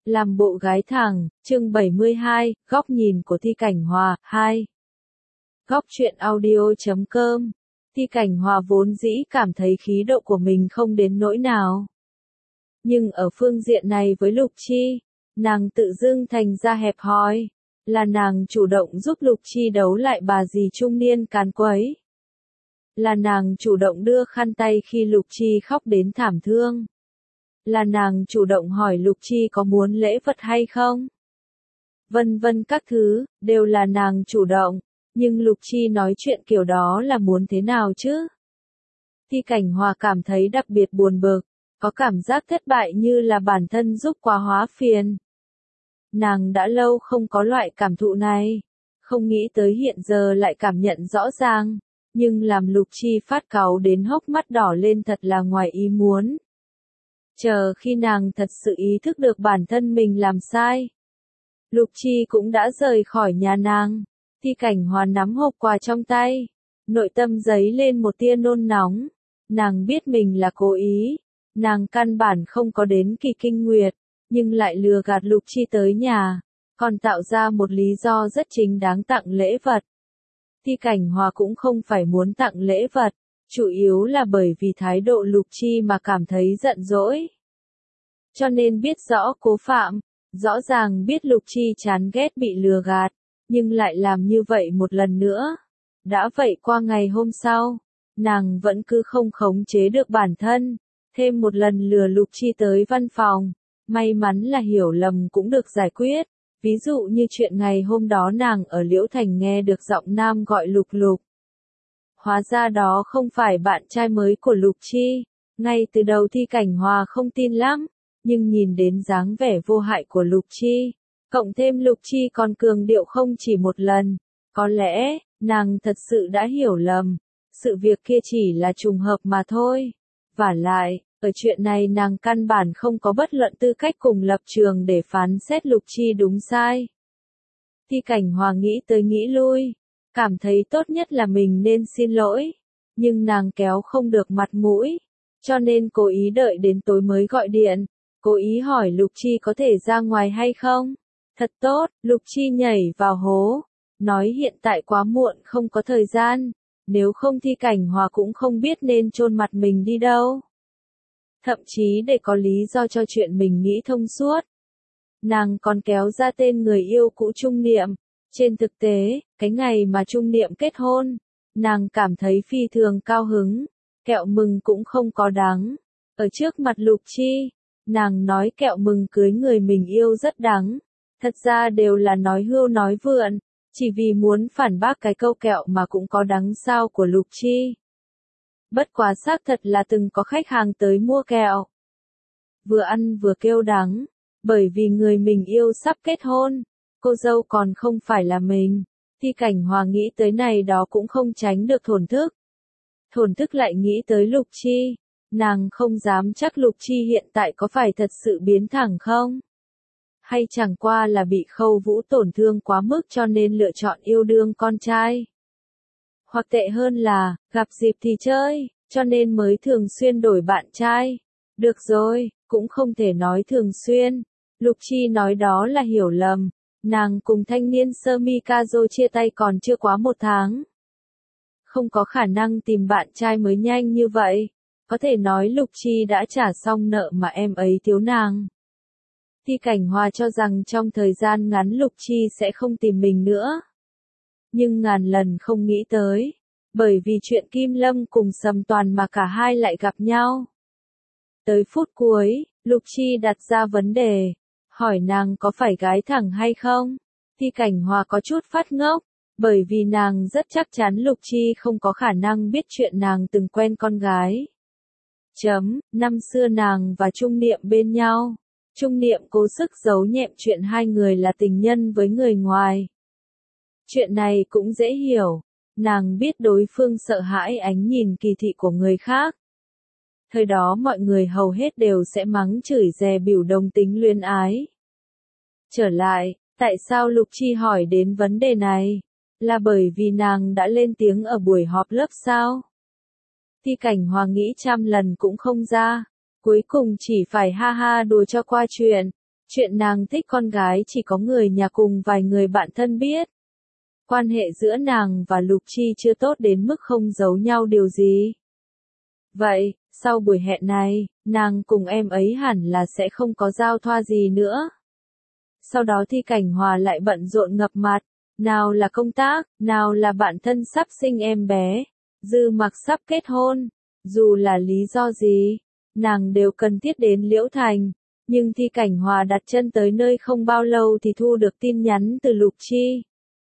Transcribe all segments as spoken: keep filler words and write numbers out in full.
Làm bộ gái thẳng, chương bảy mươi hai, góc nhìn của Thi Cảnh Hòa, hai. Góc truyện audio chấm com. Thi Cảnh Hòa vốn dĩ cảm thấy khí độ của mình không đến nỗi nào. Nhưng ở phương diện này với Lục Chi, nàng tự dưng thành ra hẹp hòi, là nàng chủ động giúp Lục Chi đấu lại bà dì trung niên càn quấy. Là nàng chủ động đưa khăn tay khi Lục Chi khóc đến thảm thương. Là nàng chủ động hỏi Lục Chi có muốn lễ vật hay không. Vân vân các thứ, đều là nàng chủ động, nhưng Lục Chi nói chuyện kiểu đó là muốn thế nào chứ? Thi Cảnh Hòa cảm thấy đặc biệt buồn bực, có cảm giác thất bại như là bản thân giúp quá hóa phiền. Nàng đã lâu không có loại cảm thụ này, không nghĩ tới hiện giờ lại cảm nhận rõ ràng, nhưng làm Lục Chi phát cáu đến hốc mắt đỏ lên thật là ngoài ý muốn. Chờ khi nàng thật sự ý thức được bản thân mình làm sai, Lục Chi cũng đã rời khỏi nhà nàng. Thi Cảnh Hòa nắm hộp quà trong tay, nội tâm dấy lên một tia nôn nóng. Nàng biết mình là cố ý, nàng căn bản không có đến kỳ kinh nguyệt, nhưng lại lừa gạt Lục Chi tới nhà, còn tạo ra một lý do rất chính đáng tặng lễ vật. Thi Cảnh Hòa cũng không phải muốn tặng lễ vật, chủ yếu là bởi vì thái độ Lục Chi mà cảm thấy giận dỗi. Cho nên biết rõ cố phạm, rõ ràng biết Lục Chi chán ghét bị lừa gạt, nhưng lại làm như vậy một lần nữa. Đã vậy qua ngày hôm sau, nàng vẫn cứ không khống chế được bản thân, thêm một lần lừa Lục Chi tới văn phòng. May mắn là hiểu lầm cũng được giải quyết, ví dụ như chuyện ngày hôm đó nàng ở Liễu Thành nghe được giọng nam gọi Lục Lục. Hóa ra đó không phải bạn trai mới của Lục Chi. Ngay từ đầu Thi Cảnh Hòa không tin lắm, nhưng nhìn đến dáng vẻ vô hại của Lục Chi, cộng thêm Lục Chi còn cường điệu không chỉ một lần, có lẽ, nàng thật sự đã hiểu lầm, sự việc kia chỉ là trùng hợp mà thôi. Vả lại, ở chuyện này nàng căn bản không có bất luận tư cách cùng lập trường để phán xét Lục Chi đúng sai. Thi Cảnh Hòa nghĩ tới nghĩ lui, cảm thấy tốt nhất là mình nên xin lỗi, nhưng nàng kéo không được mặt mũi, cho nên cố ý đợi đến tối mới gọi điện, cố ý hỏi Lục Chi có thể ra ngoài hay không. Thật tốt, Lục Chi nhảy vào hố, nói hiện tại quá muộn không có thời gian, nếu không Thi Cảnh Hòa cũng không biết nên chôn mặt mình đi đâu. Thậm chí để có lý do cho chuyện mình nghĩ thông suốt. Nàng còn kéo ra tên người yêu cũ Trung Niệm. Trên thực tế, cái ngày mà Trung Niệm kết hôn, nàng cảm thấy phi thường cao hứng, kẹo mừng cũng không có đắng. Ở trước mặt Lục Chi, nàng nói kẹo mừng cưới người mình yêu rất đắng. Thật ra đều là nói hưu nói vượn, chỉ vì muốn phản bác cái câu kẹo mà cũng có đắng sao của Lục Chi. Bất quá xác thật là từng có khách hàng tới mua kẹo. Vừa ăn vừa kêu đắng, bởi vì người mình yêu sắp kết hôn, cô dâu còn không phải là mình. Thi Cảnh Hòa nghĩ tới này đó cũng không tránh được thổn thức. Thổn thức lại nghĩ tới Lục Chi, nàng không dám chắc Lục Chi hiện tại có phải thật sự biến thẳng không? Hay chẳng qua là bị Khâu Vũ tổn thương quá mức cho nên lựa chọn yêu đương con trai? Hoặc tệ hơn là, gặp dịp thì chơi, cho nên mới thường xuyên đổi bạn trai. Được rồi, cũng không thể nói thường xuyên. Lục Chi nói đó là hiểu lầm. Nàng cùng thanh niên sơ mi Kazo chia tay còn chưa quá một tháng. Không có khả năng tìm bạn trai mới nhanh như vậy. Có thể nói Lục Chi đã trả xong nợ mà em ấy thiếu nàng. Thi Cảnh Hòa cho rằng trong thời gian ngắn Lục Chi sẽ không tìm mình nữa. Nhưng ngàn lần không nghĩ tới, bởi vì chuyện Kim Lâm cùng Sầm Toàn mà cả hai lại gặp nhau. Tới phút cuối, Lục Chi đặt ra vấn đề, hỏi nàng có phải gái thẳng hay không. Thi Cảnh Hòa có chút phát ngốc, bởi vì nàng rất chắc chắn Lục Chi không có khả năng biết chuyện nàng từng quen con gái. Chấm, năm xưa nàng và Trung Niệm bên nhau. Trung Niệm cố sức giấu nhẹm chuyện hai người là tình nhân với người ngoài. Chuyện này cũng dễ hiểu, nàng biết đối phương sợ hãi ánh nhìn kỳ thị của người khác. Thời đó mọi người hầu hết đều sẽ mắng chửi dè biểu đồng tính luyến ái. Trở lại, tại sao Lục Chi hỏi đến vấn đề này? Là bởi vì nàng đã lên tiếng ở buổi họp lớp sao? Thi Cảnh Hòa nghĩ trăm lần cũng không ra, cuối cùng chỉ phải ha ha đùa cho qua chuyện. Chuyện nàng thích con gái chỉ có người nhà cùng vài người bạn thân biết. Quan hệ giữa nàng và Lục Chi chưa tốt đến mức không giấu nhau điều gì. Vậy, sau buổi hẹn này, nàng cùng em ấy hẳn là sẽ không có giao thoa gì nữa. Sau đó Thi Cảnh Hòa lại bận rộn ngập mặt, nào là công tác, nào là bạn thân sắp sinh em bé, Dư Mặc sắp kết hôn, dù là lý do gì, nàng đều cần thiết đến Liễu Thành. Nhưng Thi Cảnh Hòa đặt chân tới nơi không bao lâu thì thu được tin nhắn từ Lục Chi.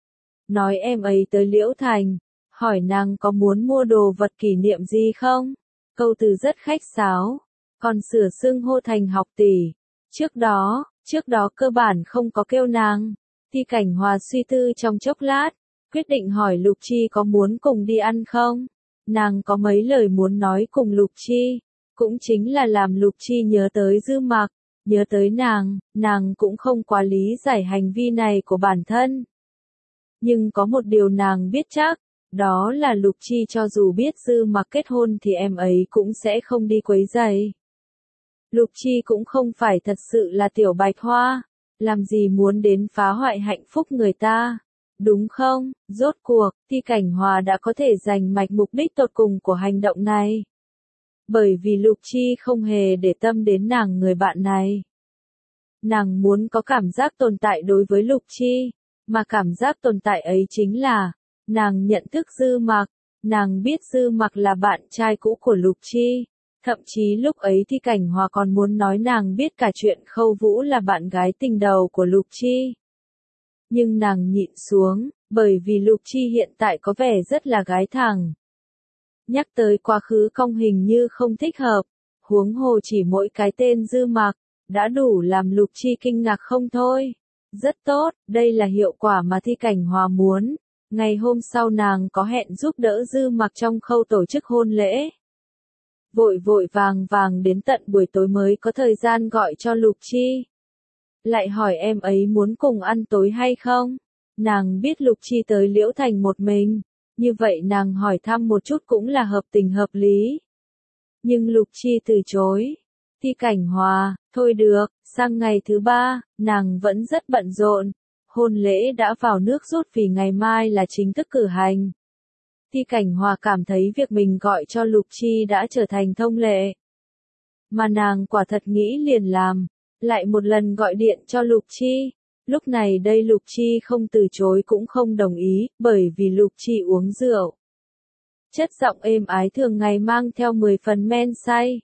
Nói em ấy tới Liễu Thành, hỏi nàng có muốn mua đồ vật kỷ niệm gì không? Câu từ rất khách sáo, còn sửa xưng hô thành học tỷ. Trước đó, trước đó cơ bản không có kêu nàng. Thi Cảnh Hòa suy tư trong chốc lát, quyết định hỏi Lục Chi có muốn cùng đi ăn không? Nàng có mấy lời muốn nói cùng Lục Chi, cũng chính là làm Lục Chi nhớ tới Dư Mặc, nhớ tới nàng, nàng cũng không quá lý giải hành vi này của bản thân. Nhưng có một điều nàng biết chắc, đó là Lục Chi cho dù biết Dư Mặc kết hôn thì em ấy cũng sẽ không đi quấy rầy. Lục Chi cũng không phải thật sự là tiểu bạch hoa, làm gì muốn đến phá hoại hạnh phúc người ta, đúng không? Rốt cuộc, Thi Cảnh Hòa đã có thể giành mạch mục đích tột cùng của hành động này. Bởi vì Lục Chi không hề để tâm đến nàng người bạn này. Nàng muốn có cảm giác tồn tại đối với Lục Chi, mà cảm giác tồn tại ấy chính là, nàng nhận thức Dư Mặc, nàng biết Dư Mặc là bạn trai cũ của Lục Chi. Thậm chí lúc ấy Thi Cảnh Hòa còn muốn nói nàng biết cả chuyện Khâu Vũ là bạn gái tình đầu của Lục Chi. Nhưng nàng nhịn xuống, bởi vì Lục Chi hiện tại có vẻ rất là gái thẳng. Nhắc tới quá khứ cong hình như không thích hợp, huống hồ chỉ mỗi cái tên Dư Mặc, đã đủ làm Lục Chi kinh ngạc không thôi. Rất tốt, đây là hiệu quả mà Thi Cảnh Hòa muốn. Ngày hôm sau nàng có hẹn giúp đỡ Dư Mặc trong khâu tổ chức hôn lễ. Vội vội vàng vàng đến tận buổi tối mới có thời gian gọi cho Lục Chi. Lại hỏi em ấy muốn cùng ăn tối hay không? Nàng biết Lục Chi tới Liễu Thành một mình, như vậy nàng hỏi thăm một chút cũng là hợp tình hợp lý. Nhưng Lục Chi từ chối. Thi Cảnh Hòa, thôi được, sang ngày thứ ba, nàng vẫn rất bận rộn. Hôn lễ đã vào nước rút vì ngày mai là chính thức cử hành. Thi Cảnh Hòa cảm thấy việc mình gọi cho Lục Chi đã trở thành thông lệ. Mà nàng quả thật nghĩ liền làm, lại một lần gọi điện cho Lục Chi. Lúc này đây Lục Chi không từ chối cũng không đồng ý, bởi vì Lục Chi uống rượu. Chất giọng êm ái thường ngày mang theo mười phần men say.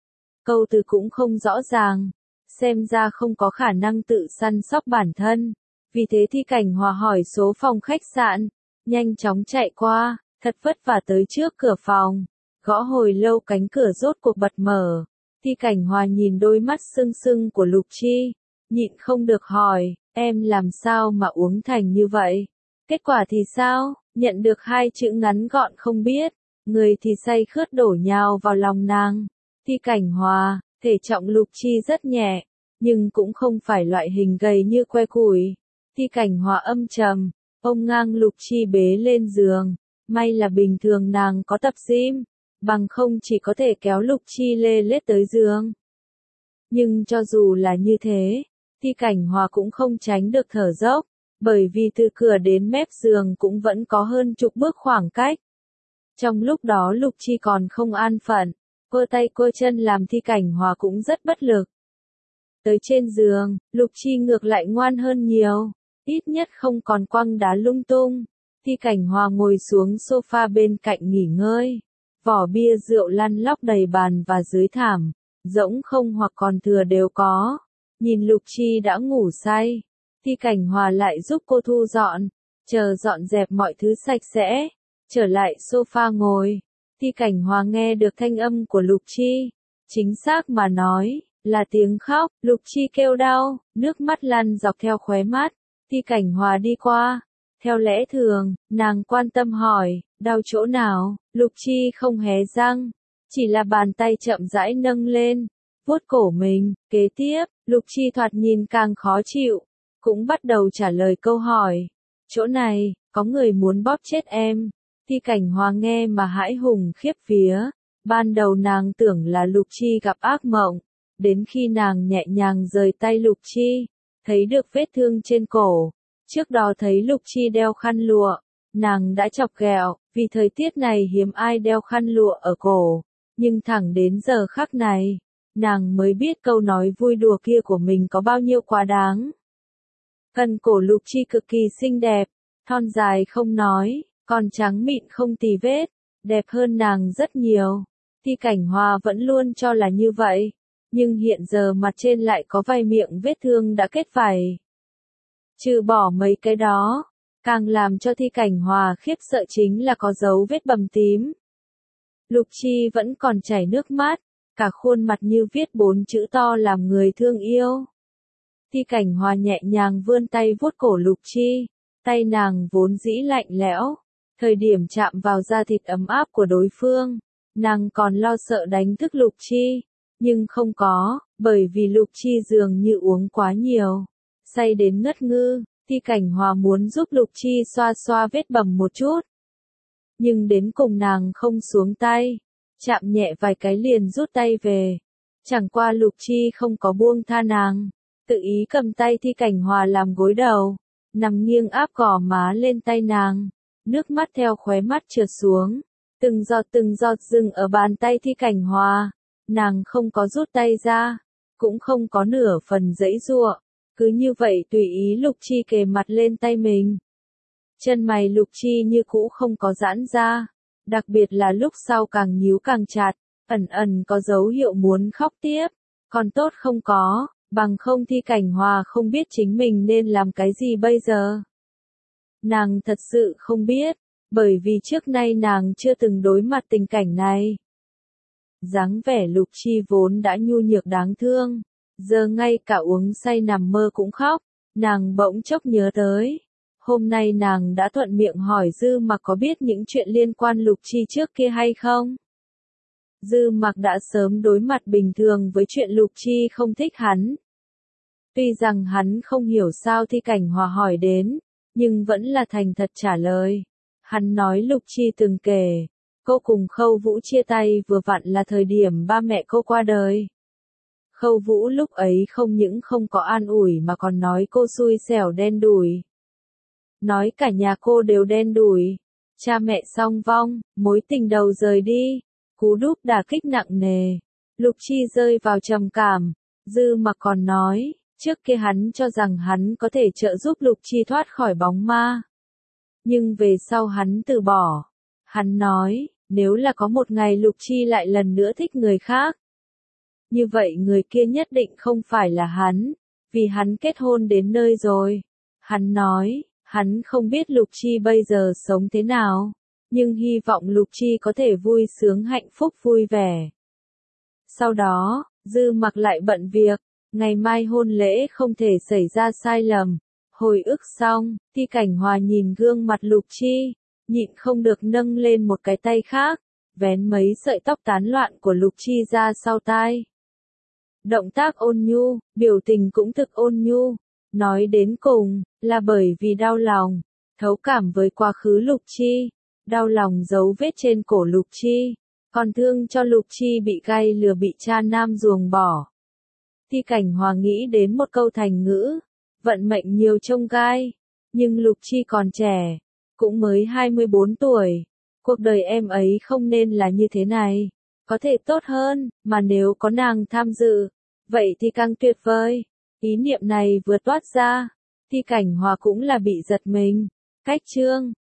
Câu từ cũng không rõ ràng, xem ra không có khả năng tự săn sóc bản thân. Vì thế Thi Cảnh Hòa hỏi số phòng khách sạn, nhanh chóng chạy qua, thật vất vả tới trước cửa phòng. Gõ hồi lâu cánh cửa rốt cuộc bật mở. Thi Cảnh Hòa nhìn đôi mắt sưng sưng của Lục Chi, nhịn không được hỏi, em làm sao mà uống thành như vậy? Kết quả thì sao? Nhận được hai chữ ngắn gọn không biết, người thì say khướt đổ nhào vào lòng nàng. Thi Cảnh Hòa, thể trọng Lục Chi rất nhẹ, nhưng cũng không phải loại hình gầy như que củi. Thi Cảnh Hòa âm trầm, ôm ngang Lục Chi bế lên giường. May là bình thường nàng có tập gym, bằng không chỉ có thể kéo Lục Chi lê lết tới giường. Nhưng cho dù là như thế, Thi Cảnh Hòa cũng không tránh được thở dốc, bởi vì từ cửa đến mép giường cũng vẫn có hơn chục bước khoảng cách. Trong lúc đó Lục Chi còn không an phận, quơ tay quơ chân làm Thi Cảnh Hòa cũng rất bất lực. Tới trên giường, Lục Chi ngược lại ngoan hơn nhiều, ít nhất không còn quăng đá lung tung. Thi Cảnh Hòa ngồi xuống sofa bên cạnh nghỉ ngơi. Vỏ bia rượu lăn lóc đầy bàn và dưới thảm, rỗng không hoặc còn thừa đều có. Nhìn Lục Chi đã ngủ say, Thi Cảnh Hòa lại giúp cô thu dọn, chờ dọn dẹp mọi thứ sạch sẽ, trở lại sofa ngồi. Thi Cảnh Hòa nghe được thanh âm của Lục Chi, chính xác mà nói, là tiếng khóc. Lục Chi kêu đau, nước mắt lăn dọc theo khóe mắt. Thi Cảnh Hòa đi qua. Theo lẽ thường, nàng quan tâm hỏi, đau chỗ nào? Lục Chi không hé răng, chỉ là bàn tay chậm rãi nâng lên, vuốt cổ mình. Kế tiếp, Lục Chi thoạt nhìn càng khó chịu, cũng bắt đầu trả lời câu hỏi. Chỗ này, có người muốn bóp chết em. Thi Cảnh Hòa nghe mà hãi hùng khiếp vía. Ban đầu nàng tưởng là Lục Chi gặp ác mộng, đến khi nàng nhẹ nhàng rời tay Lục Chi, thấy được vết thương trên cổ. Trước đó thấy Lục Chi đeo khăn lụa, nàng đã chọc ghẹo, vì thời tiết này hiếm ai đeo khăn lụa ở cổ, nhưng thẳng đến giờ khắc này, nàng mới biết câu nói vui đùa kia của mình có bao nhiêu quá đáng. Cần cổ Lục Chi cực kỳ xinh đẹp, thon dài không nói, còn trắng mịn không tì vết, đẹp hơn nàng rất nhiều. Thi Cảnh Hòa vẫn luôn cho là như vậy, nhưng hiện giờ mặt trên lại có vài miệng vết thương đã kết vảy. Trừ bỏ mấy cái đó, càng làm cho Thi Cảnh Hòa khiếp sợ chính là có dấu vết bầm tím. Lục Chi vẫn còn chảy nước mắt, cả khuôn mặt như viết bốn chữ to làm người thương yêu. Thi Cảnh Hòa nhẹ nhàng vươn tay vuốt cổ Lục Chi, tay nàng vốn dĩ lạnh lẽo, thời điểm chạm vào da thịt ấm áp của đối phương, nàng còn lo sợ đánh thức Lục Chi, nhưng không có, bởi vì Lục Chi dường như uống quá nhiều, say đến ngất ngư. Thi Cảnh Hòa muốn giúp Lục Chi xoa xoa vết bầm một chút, nhưng đến cùng nàng không xuống tay, chạm nhẹ vài cái liền rút tay về. Chẳng qua Lục Chi không có buông tha nàng, tự ý cầm tay Thi Cảnh Hòa làm gối đầu, nằm nghiêng áp gò má lên tay nàng, nước mắt theo khóe mắt trượt xuống, từng giọt từng giọt dừng ở bàn tay Thi Cảnh Hòa. Nàng không có rút tay ra, cũng không có nửa phần giãy giụa, cứ như vậy tùy ý Lục Chi kề mặt lên tay mình. Chân mày Lục Chi như cũ không có giãn ra, đặc biệt là lúc sau càng nhíu càng chặt, ẩn ẩn có dấu hiệu muốn khóc tiếp, còn tốt không có, bằng không Thi Cảnh Hòa không biết chính mình nên làm cái gì bây giờ. Nàng thật sự không biết, bởi vì trước nay nàng chưa từng đối mặt tình cảnh này. Dáng vẻ Lục Chi vốn đã nhu nhược đáng thương, giờ ngay cả uống say nằm mơ cũng khóc, nàng bỗng chốc nhớ tới. Hôm nay nàng đã thuận miệng hỏi Dư Mặc có biết những chuyện liên quan Lục Chi trước kia hay không. Dư Mặc đã sớm đối mặt bình thường với chuyện Lục Chi không thích hắn. Tuy rằng hắn không hiểu sao Thi Cảnh Hòa hỏi đến, nhưng vẫn là thành thật trả lời. Hắn nói Lục Chi từng kể, cô cùng Khâu Vũ chia tay vừa vặn là thời điểm ba mẹ cô qua đời. Khâu Vũ lúc ấy không những không có an ủi mà còn nói cô xui xẻo đen đủi. Nói cả nhà cô đều đen đủi, cha mẹ song vong, mối tình đầu rời đi, cú đúp đả kích nặng nề. Lục Chi rơi vào trầm cảm, Dư Mặc còn nói, trước kia hắn cho rằng hắn có thể trợ giúp Lục Chi thoát khỏi bóng ma. Nhưng về sau hắn từ bỏ. Hắn nói, nếu là có một ngày Lục Chi lại lần nữa thích người khác, như vậy người kia nhất định không phải là hắn, vì hắn kết hôn đến nơi rồi. Hắn nói, hắn không biết Lục Chi bây giờ sống thế nào, nhưng hy vọng Lục Chi có thể vui sướng hạnh phúc vui vẻ. Sau đó, Dư Mặc lại bận việc, ngày mai hôn lễ không thể xảy ra sai lầm. Hồi ức xong, Thi Cảnh Hòa nhìn gương mặt Lục Chi, nhịn không được nâng lên một cái tay khác, vén mấy sợi tóc tán loạn của Lục Chi ra sau tai. Động tác ôn nhu, biểu tình cũng thực ôn nhu, nói đến cùng, là bởi vì đau lòng, thấu cảm với quá khứ Lục Chi, đau lòng dấu vết trên cổ Lục Chi, còn thương cho Lục Chi bị gai lừa bị cha nam ruồng bỏ. Thi Cảnh Hòa nghĩ đến một câu thành ngữ, vận mệnh nhiều chông gai, nhưng Lục Chi còn trẻ, cũng mới hai mươi bốn tuổi, cuộc đời em ấy không nên là như thế này, có thể tốt hơn, mà nếu có nàng tham dự, vậy thì càng tuyệt vời. Ý niệm này vừa toát ra, Thi Cảnh Hòa cũng là bị giật mình. Cách chương